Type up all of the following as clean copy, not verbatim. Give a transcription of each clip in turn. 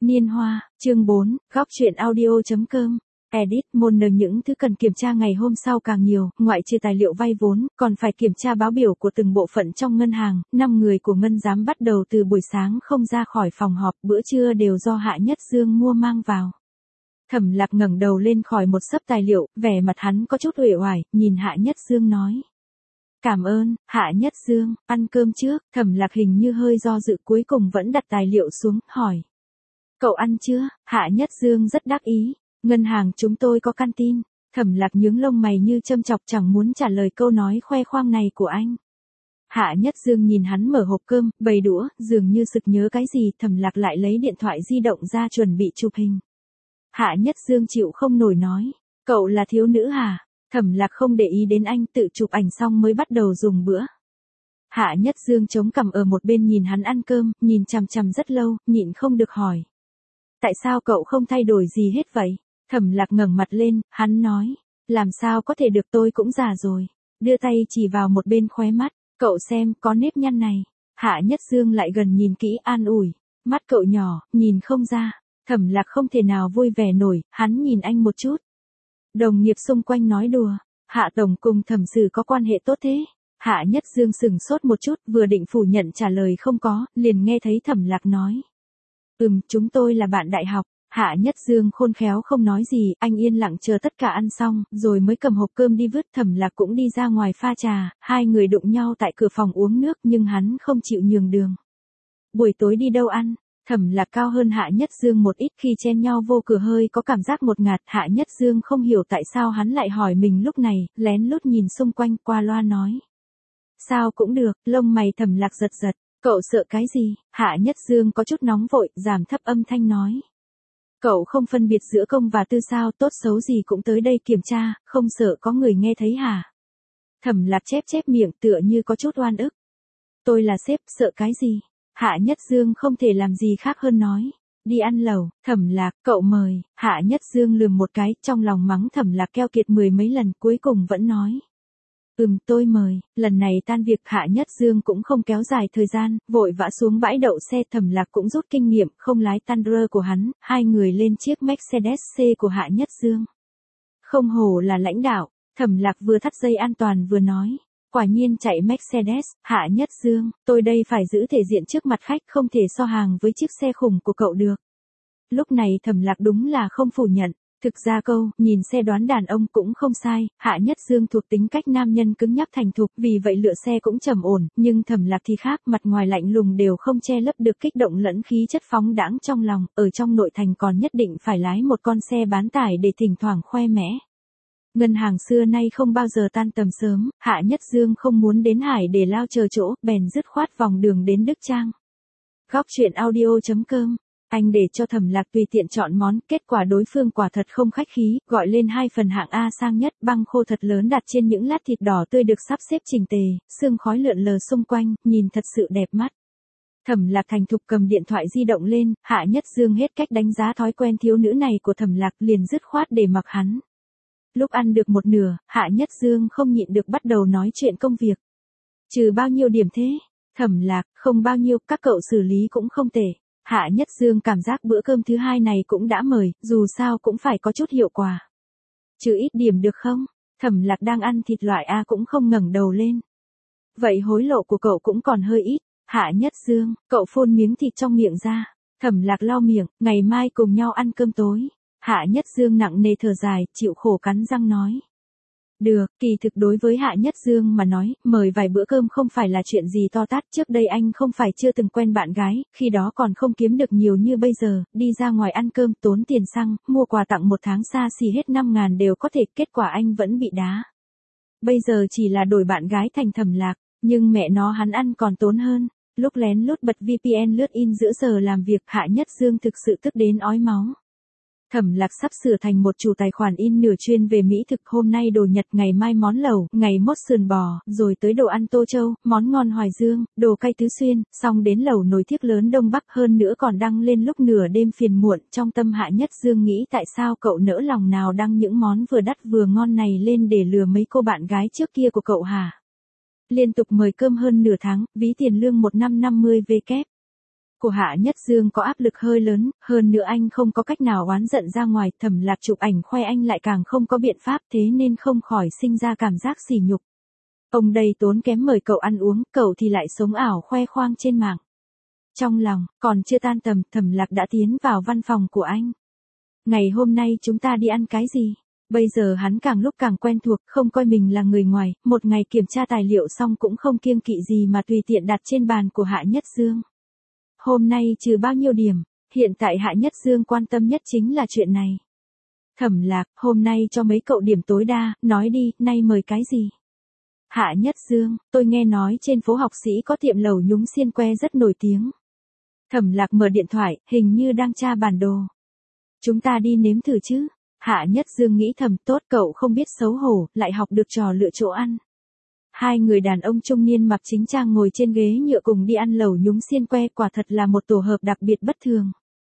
Niên hoa, chương 4, góc truyện audio.com. Edit Moner những thứ cần kiểm tra ngày hôm sau càng nhiều, ngoại trừ tài liệu vay vốn, còn phải kiểm tra báo biểu của từng bộ phận trong ngân hàng. 5 người của ngân giám bắt đầu từ buổi sáng không ra khỏi phòng họp, bữa trưa đều do Hạ Nhất Dương mua mang vào. Thẩm Lạc ngẩng đầu lên khỏi một xấp tài liệu, vẻ mặt hắn có chút uể oải, nhìn Hạ Nhất Dương nói. Cảm ơn, Hạ Nhất Dương, ăn cơm trước. Thẩm Lạc hình như hơi do dự, cuối cùng vẫn đặt tài liệu xuống, hỏi. Cậu ăn chưa? Hạ Nhất Dương rất đắc ý. Ngân hàng chúng tôi có canteen. Thẩm Lạc nhướng lông mày như châm chọc, chẳng muốn trả lời câu nói khoe khoang này của anh. Hạ Nhất Dương nhìn hắn mở hộp cơm, bày đũa, dường như sực nhớ cái gì. Thẩm Lạc lại lấy điện thoại di động ra chuẩn bị chụp hình. Hạ Nhất Dương chịu không nổi nói. Cậu là thiếu nữ hả? Thẩm Lạc không để ý đến anh, tự chụp ảnh xong mới bắt đầu dùng bữa. Hạ Nhất Dương chống cằm ở một bên nhìn hắn ăn cơm, nhìn chằm chằm rất lâu, nhịn không được hỏi. Tại sao cậu không thay đổi gì hết vậy? Thẩm Lạc ngẩng mặt lên, hắn nói. Làm sao có thể được, tôi cũng già rồi. Đưa tay chỉ vào một bên khóe mắt. Cậu xem, có nếp nhăn này. Hạ Nhất Dương lại gần nhìn kỹ, an ủi. Mắt cậu nhỏ, nhìn không ra. Thẩm Lạc không thể nào vui vẻ nổi, hắn nhìn anh một chút. Đồng nghiệp xung quanh nói đùa. Hạ Tổng cùng Thẩm Sử có quan hệ tốt thế? Hạ Nhất Dương sững sốt một chút, vừa định phủ nhận trả lời không có, liền nghe thấy Thẩm Lạc nói. Chúng tôi là bạn đại học. Hạ Nhất Dương khôn khéo không nói gì, anh yên lặng chờ tất cả ăn xong, rồi mới cầm hộp cơm đi vứt. Thẩm Lạc cũng đi ra ngoài pha trà, hai người đụng nhau tại cửa phòng uống nước nhưng hắn không chịu nhường đường. Buổi tối đi đâu ăn? Thẩm Lạc cao hơn Hạ Nhất Dương một ít, khi chen nhau vô cửa hơi có cảm giác ngột ngạt. Hạ Nhất Dương không hiểu tại sao hắn lại hỏi mình lúc này, lén lút nhìn xung quanh, qua loa nói. Sao cũng được. Lông mày Thẩm Lạc giật giật. Cậu sợ cái gì? Hạ Nhất Dương có chút nóng vội, giảm thấp âm thanh nói. Cậu không phân biệt giữa công và tư sao, tốt xấu gì cũng tới đây kiểm tra, không sợ có người nghe thấy hả? Thẩm Lạc chép miệng, tựa như có chút oan ức. Tôi là sếp, sợ cái gì? Hạ Nhất Dương không thể làm gì khác hơn nói. Đi ăn lẩu. Thẩm Lạc, cậu mời. Hạ Nhất Dương lườm một cái, trong lòng mắng Thẩm Lạc keo kiệt 10 mấy lần, cuối cùng vẫn nói. Tôi mời. Lần này tan việc, Hạ Nhất Dương cũng không kéo dài thời gian, vội vã xuống bãi đậu xe. Thẩm Lạc cũng rút kinh nghiệm, không lái Tundra của hắn, hai người lên chiếc Mercedes C của Hạ Nhất Dương. Không hổ là lãnh đạo. Thẩm Lạc vừa thắt dây an toàn vừa nói. Quả nhiên chạy Mercedes. Hạ Nhất Dương, tôi đây phải giữ thể diện trước mặt khách, không thể so hàng với chiếc xe khủng của cậu được. Lúc này Thẩm Lạc đúng là không phủ nhận. Thực ra câu, nhìn xe đoán đàn ông cũng không sai. Hạ Nhất Dương thuộc tính cách nam nhân cứng nhắc thành thục, vì vậy lựa xe cũng trầm ổn, nhưng Thẩm Lạc thì khác, mặt ngoài lạnh lùng đều không che lấp được kích động lẫn khí chất phóng đãng trong lòng, ở trong nội thành còn nhất định phải lái một con xe bán tải để thỉnh thoảng khoe mẽ. Ngân hàng xưa nay không bao giờ tan tầm sớm, Hạ Nhất Dương không muốn đến Hải để lao chờ chỗ, bèn dứt khoát vòng đường đến Đức Trang. Góc truyện audio.com. Anh để cho Thẩm Lạc tùy tiện chọn món, kết quả đối phương quả thật không khách khí, gọi lên 2 phần hạng A sang nhất, băng khô thật lớn đặt trên những lát thịt đỏ tươi được sắp xếp chỉnh tề, sương khói lượn lờ xung quanh, nhìn thật sự đẹp mắt. Thẩm Lạc thành thục cầm điện thoại di động lên, Hạ Nhất Dương hết cách đánh giá thói quen thiếu nữ này của Thẩm Lạc, liền dứt khoát để mặc hắn. Lúc ăn được một nửa, Hạ Nhất Dương không nhịn được bắt đầu nói chuyện công việc. Trừ bao nhiêu điểm thế? Thẩm Lạc, không bao nhiêu, các cậu xử lý cũng không tệ. Hạ Nhất Dương cảm giác bữa cơm thứ hai này cũng đã mời, dù sao cũng phải có chút hiệu quả. Trừ ít điểm được không? Thẩm Lạc đang ăn thịt loại A cũng không ngẩng đầu lên. Vậy hối lộ của cậu cũng còn hơi ít. Hạ Nhất Dương, cậu phun miếng thịt trong miệng ra. Thẩm Lạc lau miệng, ngày mai cùng nhau ăn cơm tối. Hạ Nhất Dương nặng nề thở dài, chịu khổ cắn răng nói. Được, kỳ thực đối với Hạ Nhất Dương mà nói, mời vài bữa cơm không phải là chuyện gì to tát. Trước đây anh không phải chưa từng quen bạn gái, khi đó còn không kiếm được nhiều như bây giờ, đi ra ngoài ăn cơm tốn tiền xăng, mua quà tặng một tháng xa xỉ hết 5.000 đều có thể, kết quả anh vẫn bị đá. Bây giờ chỉ là đổi bạn gái thành Thẩm Lạc, nhưng mẹ nó hắn ăn còn tốn hơn. Lúc lén lút bật VPN lướt in giữa giờ làm việc, Hạ Nhất Dương thực sự tức đến ói máu. Thẩm Lạc sắp sửa thành một chủ tài khoản in nửa chuyên về mỹ thực, hôm nay đồ Nhật, ngày mai món lẩu, ngày mốt sườn bò, rồi tới đồ ăn Tô Châu, món ngon Hoài Dương, đồ cay Tứ Xuyên, xong đến lẩu nồi thiếc lớn Đông Bắc, hơn nữa còn đăng lên lúc nửa đêm phiền muộn. Trong tâm Hạ Nhất Dương nghĩ tại sao cậu nỡ lòng nào đăng những món vừa đắt vừa ngon này lên để lừa mấy cô bạn gái trước kia của cậu hả? Liên tục mời cơm hơn nửa tháng, ví tiền lương một năm 50 W. của Hạ Nhất Dương có áp lực hơi lớn, hơn nữa anh không có cách nào oán giận ra ngoài, Thẩm Lạc chụp ảnh khoe anh lại càng không có biện pháp, thế nên không khỏi sinh ra cảm giác sỉ nhục. Ông đây tốn kém mời cậu ăn uống, cậu thì lại sống ảo khoe khoang trên mạng. Trong lòng, còn chưa tan tầm, Thẩm Lạc đã tiến vào văn phòng của anh. Ngày hôm nay chúng ta đi ăn cái gì? Bây giờ hắn càng lúc càng quen thuộc, không coi mình là người ngoài, một ngày kiểm tra tài liệu xong cũng không kiêng kỵ gì mà tùy tiện đặt trên bàn của Hạ Nhất Dương. Hôm nay trừ bao nhiêu điểm, hiện tại Hạ Nhất Dương quan tâm nhất chính là chuyện này. Thẩm Lạc, hôm nay cho mấy cậu điểm tối đa, nói đi, nay mời cái gì? Hạ Nhất Dương, tôi nghe nói trên phố Học Sĩ có tiệm lẩu nhúng xiên que rất nổi tiếng. Thẩm Lạc mở điện thoại, hình như đang tra bản đồ. Chúng ta đi nếm thử chứ? Hạ Nhất Dương nghĩ thầm, tốt, cậu không biết xấu hổ, lại học được trò lựa chỗ ăn. Hai người đàn ông trung niên mặc chính trang ngồi trên ghế nhựa cùng đi ăn lẩu nhúng xiên que, quả thật là một tổ hợp đặc biệt bất thường.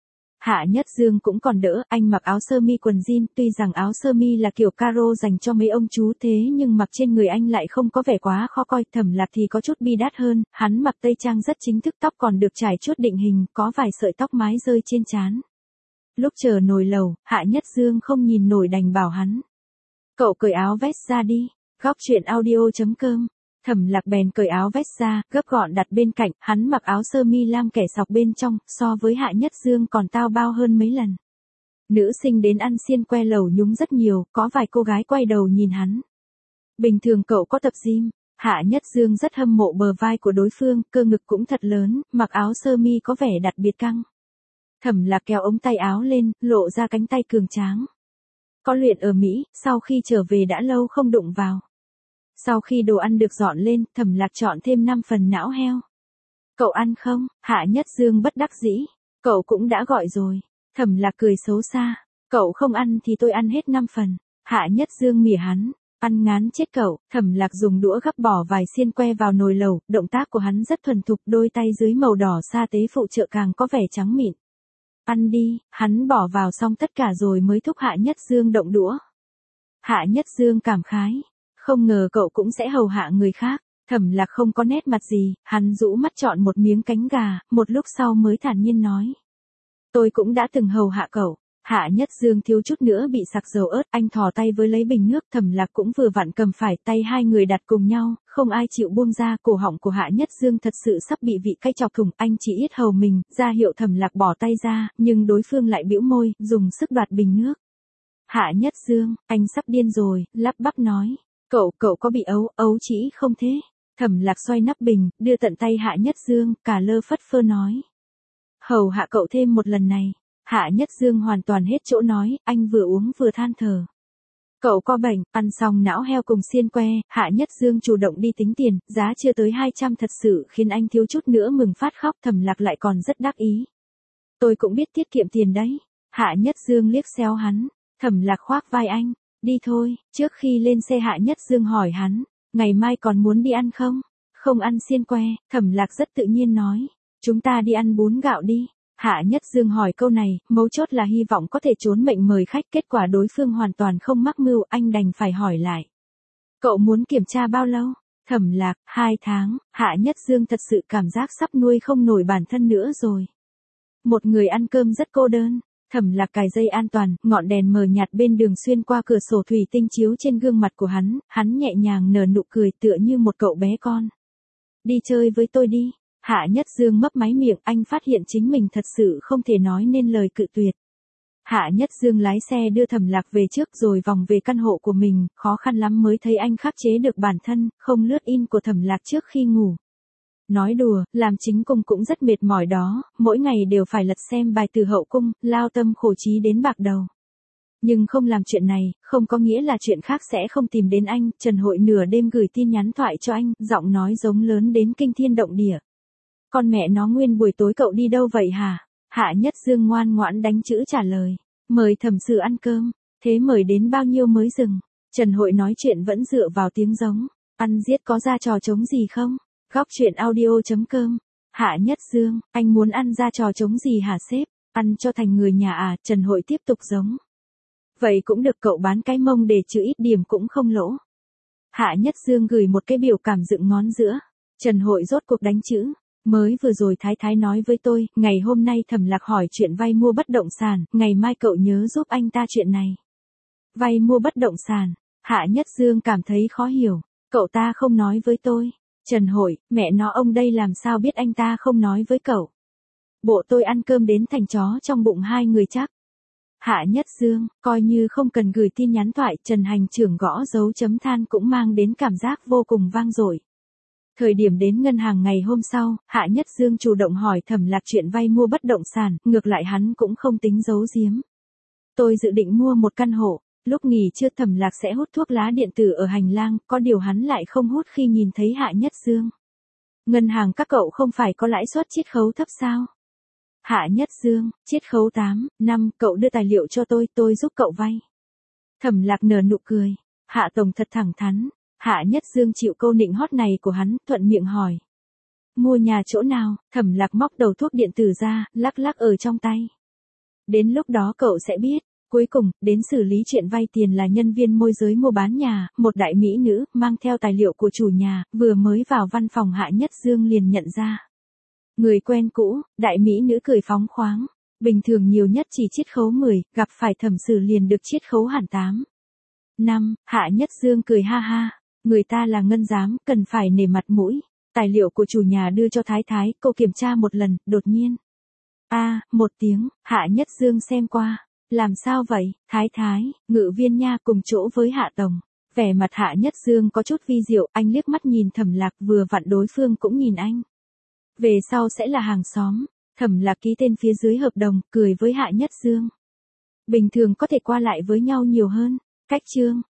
Hạ Nhất Dương cũng còn đỡ, anh mặc áo sơ mi quần jean, tuy rằng áo sơ mi là kiểu caro dành cho mấy ông chú thế nhưng mặc trên người anh lại không có vẻ quá khó coi. Thẩm Lạc thì có chút bi đát hơn, hắn mặc tây trang rất chính thức, tóc còn được trải chuốt định hình, có vài sợi tóc mái rơi trên trán. Lúc chờ nồi lẩu, Hạ Nhất Dương không nhìn nổi đành bảo hắn. Cậu cởi áo vest ra đi. Góc truyện audio.com. Thẩm Lạc bèn cởi áo vest ra, gấp gọn đặt bên cạnh, hắn mặc áo sơ mi lam kẻ sọc bên trong, so với Hạ Nhất Dương còn tao bao hơn mấy lần. Nữ sinh đến ăn xiên que lẩu nhúng rất nhiều, có vài cô gái quay đầu nhìn hắn. Bình thường cậu có tập gym. Hạ Nhất Dương rất hâm mộ bờ vai của đối phương, cơ ngực cũng thật lớn, mặc áo sơ mi có vẻ đặc biệt căng. Thẩm Lạc kéo ống tay áo lên, lộ ra cánh tay cường tráng. Có luyện ở Mỹ, sau khi trở về đã lâu không đụng vào. Sau khi đồ ăn được dọn lên, Thẩm Lạc chọn thêm 5 phần não heo. Cậu ăn không? Hạ Nhất Dương bất đắc dĩ. Cậu cũng đã gọi rồi. Thẩm Lạc cười xấu xa. Cậu không ăn thì tôi ăn hết 5 phần. Hạ Nhất Dương mỉa hắn. Ăn ngán chết cậu. Thẩm Lạc dùng đũa gắp bỏ vài xiên que vào nồi lẩu, động tác của hắn rất thuần thục, đôi tay dưới màu đỏ sa tế phụ trợ càng có vẻ trắng mịn. Ăn đi, hắn bỏ vào xong tất cả rồi mới thúc Hạ Nhất Dương động đũa. Hạ Nhất Dương cảm khái. Không ngờ cậu cũng sẽ hầu hạ người khác. Thẩm Lạc không có nét mặt gì, hắn rũ mắt chọn một miếng cánh gà, một lúc sau mới thản nhiên nói. Tôi cũng đã từng hầu hạ cậu. Hạ Nhất Dương thiếu chút nữa bị sặc dầu ớt, anh thò tay với lấy bình nước, Thẩm Lạc cũng vừa vặn cầm phải, tay hai người đặt cùng nhau, không ai chịu buông ra, cổ họng của Hạ Nhất Dương thật sự sắp bị vị cay chọc thủng, anh chỉ yết hầu mình, ra hiệu Thẩm Lạc bỏ tay ra, nhưng đối phương lại bĩu môi, dùng sức đoạt bình nước. Hạ Nhất Dương, anh sắp điên rồi, lắp bắp nói. Cậu có bị ấu trĩ không thế? Thẩm Lạc xoay nắp bình, đưa tận tay Hạ Nhất Dương, cả lơ phất phơ nói. Hầu hạ cậu thêm một lần này. Hạ Nhất Dương hoàn toàn hết chỗ nói, anh vừa uống vừa than thở. Cậu có bệnh, ăn xong não heo cùng xiên que, Hạ Nhất Dương chủ động đi tính tiền, giá chưa tới 200 thật sự khiến anh thiếu chút nữa mừng phát khóc. Thẩm Lạc lại còn rất đắc ý. Tôi cũng biết tiết kiệm tiền đấy. Hạ Nhất Dương liếc xéo hắn. Thẩm Lạc khoác vai anh. Đi thôi, trước khi lên xe Hạ Nhất Dương hỏi hắn, ngày mai còn muốn đi ăn không? Không ăn xiên que, Thẩm Lạc rất tự nhiên nói, chúng ta đi ăn bún gạo đi. Hạ Nhất Dương hỏi câu này, mấu chốt là hy vọng có thể trốn mệnh mời khách, kết quả đối phương hoàn toàn không mắc mưu, anh đành phải hỏi lại. Cậu muốn kiểm tra bao lâu? Thẩm Lạc, 2 tháng, Hạ Nhất Dương thật sự cảm giác sắp nuôi không nổi bản thân nữa rồi. Một người ăn cơm rất cô đơn. Thẩm Lạc cài dây an toàn, ngọn đèn mờ nhạt bên đường xuyên qua cửa sổ thủy tinh chiếu trên gương mặt của hắn nhẹ nhàng nở nụ cười tựa như một cậu bé con. Đi chơi với tôi đi. Hạ Nhất Dương mấp máy miệng, anh phát hiện chính mình thật sự không thể nói nên lời cự tuyệt. Hạ Nhất Dương lái xe đưa Thẩm Lạc về trước rồi vòng về căn hộ của mình, khó khăn lắm mới thấy anh khắc chế được bản thân, không lướt in của Thẩm Lạc trước khi ngủ. Nói đùa, làm chính cung cũng rất mệt mỏi đó, mỗi ngày đều phải lật xem bài từ hậu cung, lao tâm khổ trí đến bạc đầu. Nhưng không làm chuyện này, không có nghĩa là chuyện khác sẽ không tìm đến anh. Trần Hội nửa đêm gửi tin nhắn thoại cho anh, giọng nói giống lớn đến kinh thiên động địa. Con mẹ nó nguyên buổi tối cậu đi đâu vậy hả? Hạ Nhất Dương ngoan ngoãn đánh chữ trả lời. Mời thẩm sự ăn cơm. Thế mời đến bao nhiêu mới dừng? Trần Hội nói chuyện vẫn dựa vào tiếng giống. Ăn giết có ra trò trống gì không? Góc truyện audio.com. Hạ Nhất Dương, anh muốn ăn ra trò trống gì hả sếp? Ăn cho thành người nhà à? Trần Hội tiếp tục giống. Vậy cũng được, cậu bán cái mông để trừ ít điểm cũng không lỗ. Hạ Nhất Dương gửi một cái biểu cảm dựng ngón giữa. Trần Hội rốt cuộc đánh chữ. Mới vừa rồi Thái Thái nói với tôi, ngày hôm nay Thẩm Lạc hỏi chuyện vay mua bất động sản, ngày mai cậu nhớ giúp anh ta chuyện này. Vay mua bất động sản, Hạ Nhất Dương cảm thấy khó hiểu, cậu ta không nói với tôi. Trần Hội, mẹ nó ông đây làm sao biết anh ta không nói với cậu. Bộ tôi ăn cơm đến thành chó trong bụng hai người chắc. Hạ Nhất Dương, coi như không cần gửi tin nhắn thoại, Trần Hành Trưởng gõ dấu chấm than cũng mang đến cảm giác vô cùng vang dội. Thời điểm đến ngân hàng ngày hôm sau, Hạ Nhất Dương chủ động hỏi Thẩm Lạc chuyện vay mua bất động sản, ngược lại hắn cũng không tính giấu giếm. Tôi dự định mua một căn hộ, lúc nghỉ trưa Thẩm Lạc sẽ hút thuốc lá điện tử ở hành lang, có điều hắn lại không hút khi nhìn thấy Hạ Nhất Dương. Ngân hàng các cậu không phải có lãi suất chiết khấu thấp sao? Hạ Nhất Dương, chiết khấu 8%, cậu đưa tài liệu cho tôi giúp cậu vay. Thẩm Lạc nở nụ cười, Hạ Tổng thật thẳng thắn. Hạ Nhất Dương chịu câu nịnh hót này của hắn, thuận miệng hỏi. Mua nhà chỗ nào? Thẩm Lạc móc đầu thuốc điện tử ra, lắc lắc ở trong tay. Đến lúc đó cậu sẽ biết. Cuối cùng, đến xử lý chuyện vay tiền là nhân viên môi giới mua bán nhà, một đại mỹ nữ, mang theo tài liệu của chủ nhà, vừa mới vào văn phòng Hạ Nhất Dương liền nhận ra. Người quen cũ, đại mỹ nữ cười phóng khoáng. Bình thường nhiều nhất chỉ chiết khấu 10, gặp phải thẩm xử liền được chiết khấu hẳn 8%. Hạ Nhất Dương cười ha ha. Người ta là ngân giám, cần phải nể mặt mũi. Tài liệu của chủ nhà đưa cho Thái Thái, cô kiểm tra một lần, đột nhiên. Một tiếng, Hạ Nhất Dương xem qua. Làm sao vậy, Thái Thái, ngự viên nha cùng chỗ với Hạ Tổng. Vẻ mặt Hạ Nhất Dương có chút vi diệu, anh liếc mắt nhìn Thẩm Lạc vừa vặn đối phương cũng nhìn anh. Về sau sẽ là hàng xóm. Thẩm Lạc ký tên phía dưới hợp đồng, cười với Hạ Nhất Dương. Bình thường có thể qua lại với nhau nhiều hơn. Cách chương.